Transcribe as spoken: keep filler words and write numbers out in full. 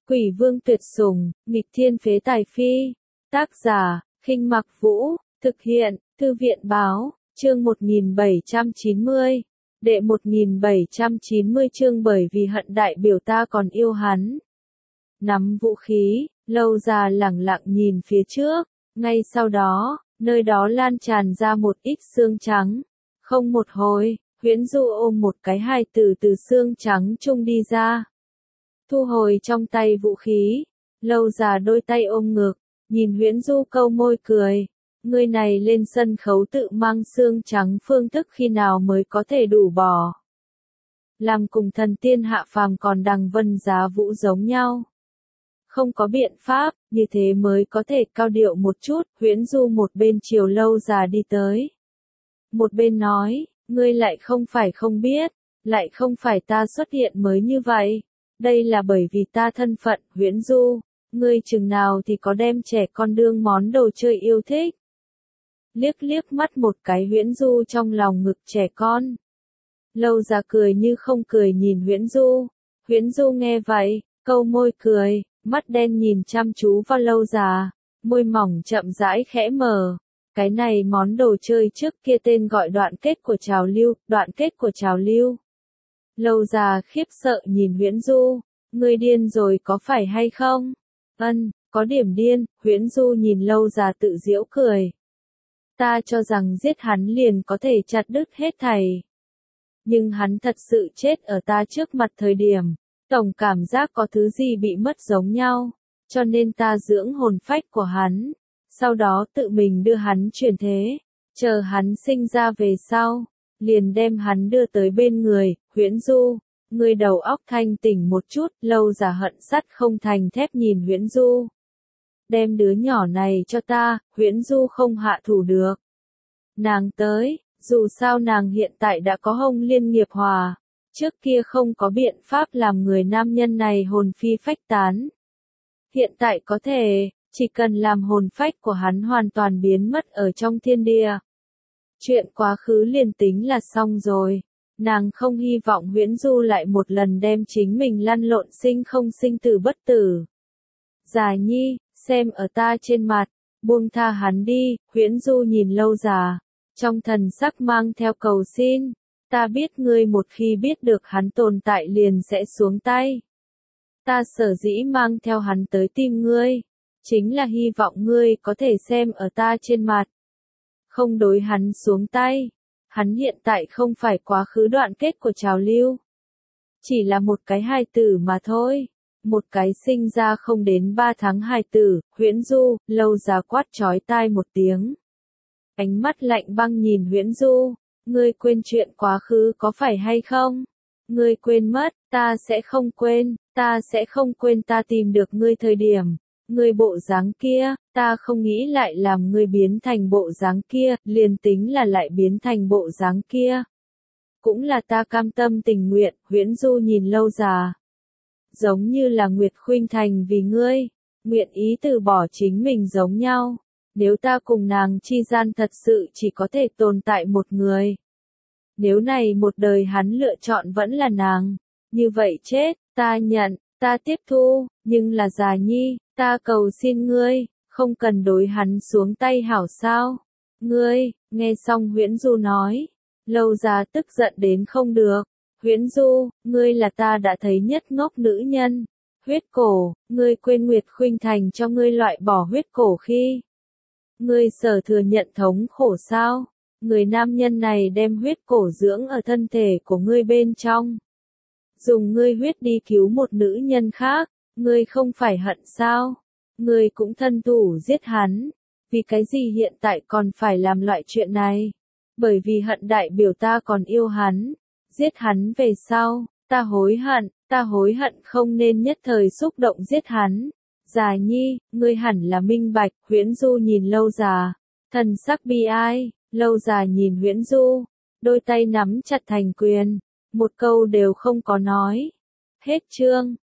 Quỷ vương tuyệt sủng, nghịch thiên phế tài phi. Tác giả, Khinh Mặc Vũ, thực hiện, Thư viện báo, chương một nghìn bảy trăm chín mươi. Đệ một nghìn bảy trăm chín mươi chương bởi vì hận đại biểu ta còn yêu hắn. Nắm vũ khí, Lâu Già lẳng lặng nhìn phía trước, ngay sau đó, nơi đó lan tràn ra một ít xương trắng. Không một hồi, Huyễn Du ôm một cái hài tử từ xương trắng chung đi ra. Thu hồi trong tay vũ khí, Lâu Già đôi tay ôm ngực, nhìn Huyễn Du câu môi cười. Ngươi này lên sân khấu tự mang xương trắng phương thức khi nào mới có thể đủ bỏ. Làm cùng thần tiên hạ phàm còn đằng vân giá vũ giống nhau. Không có biện pháp, như thế mới có thể cao điệu một chút. Huyễn Du một bên chiều Lâu Già đi tới. Một bên nói, ngươi lại không phải không biết, lại không phải ta xuất hiện mới như vậy. Đây là bởi vì ta thân phận, Huyễn Du, ngươi chừng nào thì có đem trẻ con đương món đồ chơi yêu thích. Liếc liếc mắt một cái Huyễn Du trong lòng ngực trẻ con. Lâu Già cười như không cười nhìn Huyễn Du. Huyễn Du nghe vậy, câu môi cười, mắt đen nhìn chăm chú vào Lâu Già, môi mỏng chậm rãi khẽ mở. Cái này món đồ chơi trước kia tên gọi đoạn kết của trào lưu, đoạn kết của trào lưu. Lâu Già khiếp sợ nhìn Huyễn Du, ngươi điên rồi có phải hay không? Ân, có điểm điên. Huyễn Du nhìn Lâu Già tự giễu cười. Ta cho rằng giết hắn liền có thể chặt đứt hết thảy. Nhưng hắn thật sự chết ở ta trước mặt thời điểm, tổng cảm giác có thứ gì bị mất giống nhau, cho nên ta dưỡng hồn phách của hắn, sau đó tự mình đưa hắn chuyển thế, chờ hắn sinh ra về sau, liền đem hắn đưa tới bên người. Huyễn Du, ngươi đầu óc thanh tỉnh một chút. Lâu Già hận sắt không thành thép nhìn Huyễn Du. Đem đứa nhỏ này cho ta, Huyễn Du không hạ thủ được. Nàng tới, dù sao nàng hiện tại đã có hông liên nghiệp hòa, trước kia không có biện pháp làm người nam nhân này hồn phi phách tán. Hiện tại có thể, chỉ cần làm hồn phách của hắn hoàn toàn biến mất ở trong thiên địa. Chuyện quá khứ liền tính là xong rồi. Nàng không hy vọng Huyễn Du lại một lần đem chính mình lăn lộn sinh không sinh tử bất tử. Già nhi, xem ở ta trên mặt, buông tha hắn đi. Huyễn Du nhìn Lâu Già, trong thần sắc mang theo cầu xin. Ta biết ngươi một khi biết được hắn tồn tại liền sẽ xuống tay. Ta sở dĩ mang theo hắn tới tìm ngươi, chính là hy vọng ngươi có thể xem ở ta trên mặt, không đối hắn xuống tay. Hắn hiện tại không phải quá khứ đoạn kết của trào lưu, chỉ là một cái hài tử mà thôi, một cái sinh ra không đến ba tháng hài tử. Huyễn Du, Lâu Già quát chói tai một tiếng, ánh mắt lạnh băng nhìn Huyễn Du, ngươi quên chuyện quá khứ có phải hay không? Ngươi quên mất, ta sẽ không quên, ta sẽ không quên ta tìm được ngươi thời điểm. Ngươi bộ dáng kia, ta không nghĩ lại làm ngươi biến thành bộ dáng kia, liền tính là lại biến thành bộ dáng kia. Cũng là ta cam tâm tình nguyện. Huyễn Du nhìn Lâu Già, giống như là Nguyệt Khuynh Thành vì ngươi, nguyện ý từ bỏ chính mình giống nhau. Nếu ta cùng nàng chi gian thật sự chỉ có thể tồn tại một người, nếu này một đời hắn lựa chọn vẫn là nàng, như vậy chết, ta nhận, ta tiếp thu, nhưng là Già nhi, ta cầu xin ngươi, không cần đối hắn xuống tay hảo sao? Ngươi, nghe xong Huyễn Du nói, Lâu Già tức giận đến không được. Huyễn Du, ngươi là ta đã thấy nhất ngốc nữ nhân. Huyết cổ, ngươi quên Nguyệt Khuynh Thành cho ngươi loại bỏ huyết cổ khi ngươi sở thừa nhận thống khổ sao? Người nam nhân này đem huyết cổ dưỡng ở thân thể của ngươi bên trong, dùng ngươi huyết đi cứu một nữ nhân khác, ngươi không phải hận sao? Ngươi cũng thân thủ giết hắn, vì cái gì hiện tại còn phải làm loại chuyện này? Bởi vì hận đại biểu ta còn yêu hắn, giết hắn về sau, ta hối hận, ta hối hận không nên nhất thời xúc động giết hắn. Già nhi, ngươi hẳn là minh bạch. Huyễn Du nhìn Lâu Già, thần sắc bi ai. Lâu Già nhìn Huyễn Du, đôi tay nắm chặt thành quyền, một câu đều không có nói. Hết chương.